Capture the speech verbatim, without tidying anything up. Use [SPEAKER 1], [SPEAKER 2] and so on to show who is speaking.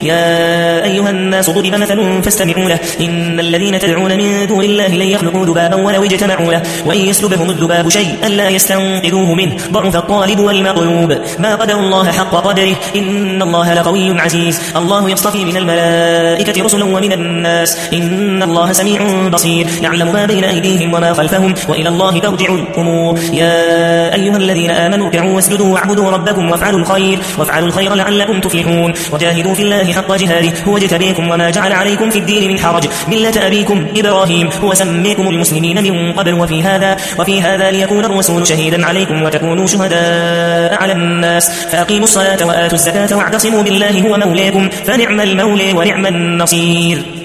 [SPEAKER 1] يا أيها الناس ضرب مثل فاستمعوا له إن الذين تدعون من دون الله لن يخلقوا ذبابا ولو اجتمعوا له وإن يسلبهم الذباب شيئا لا يستنقذوه منه ضعف الطالب والمطلوب ما قدر الله حق قدره إن الله لقوي عزيز الله يصطفي من الملائكة رسلا ومن الناس إن الله سميع بصير يعلم ما بين أيديهم وما خلفهم وإلى الله ترجع الأمور يا أيها الذين آمنوا اركعوا واسجدوا واعبدوا ربكم وافعلوا الخير وافعلوا الخير لعلكم تفلحون وجاهدوا في الله حق جهاده هو اجتبيكم وما جعل عليكم في الدين من حرج ملة أبيكم إبراهيم هو سميكم المسلمين من قبل وفي هذا وفي هذا ليكون الرسول شهيدا عليكم وتكونوا شهداء على الناس فأقيموا الصلاة وآتوا الزكاة واعتصموا بالله هو موليكم فنعم المولى ونعم النصير.